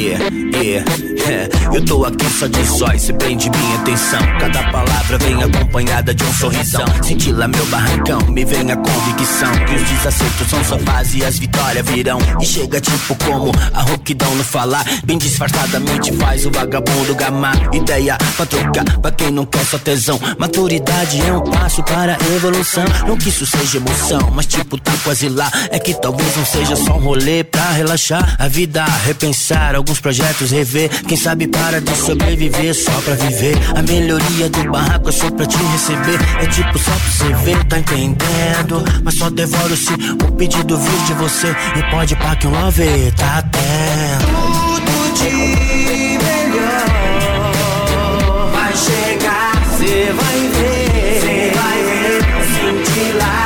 Eu tô aqui só de sóis, cê prende minha atenção. Cada palavra vem acompanhada de um sorrisão. Senti lá meu barrancão, me vem a convicção que os desacertos são só fase e as vitórias virão. E chega tipo como a rouquidão no falar, bem disfarçadamente faz o vagabundo gamar. Ideia pra trocar, pra quem não quer só tesão. Maturidade é um passo para a evolução. Não que isso seja emoção, mas tipo tá quase lá. É que talvez não seja só um rolê pra relaxar a vida, repensar alguns projetos, rever. Quem sabe para de sobreviver só pra viver. A melhoria do barraco é só pra te receber. É tipo só pra você ver, tá entendendo? Mas só devoro se o pedido vir de você. E pode pá que um love tá atento. Tudo de melhor vai chegar, cê vai ver, cê vai ver, sentir lá.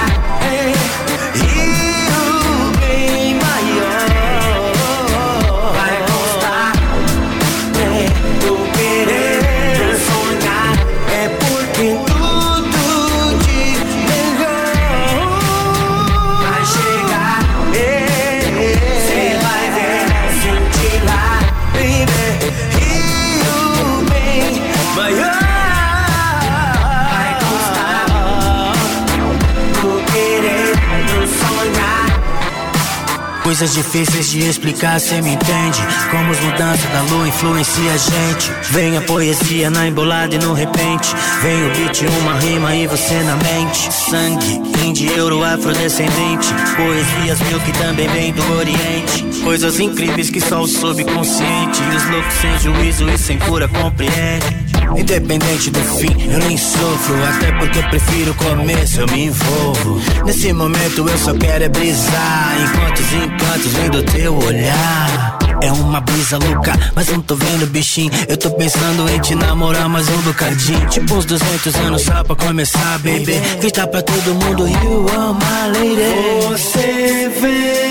Coisas difíceis de explicar, cê me entende? Como as mudanças da lua influenciam a gente. Vem a poesia na embolada e no repente. Vem o beat, uma rima e você na mente. Sangue, índio, euro, afrodescendente. Poesias mil que também vem do oriente. Coisas incríveis que só o subconsciente e os loucos sem juízo e sem cura compreendem. Independente do fim, eu nem sofro. Até porque eu prefiro o começo, eu me envolvo. Nesse momento eu só quero é brisar. Enquanto os encantos vêm do teu olhar. É uma brisa louca, mas não tô vendo bichinho. Eu tô pensando em te namorar mais um bocadinho. Tipo uns 200 anos só pra começar, baby. Gritar pra todo mundo, you are my lady. Você vem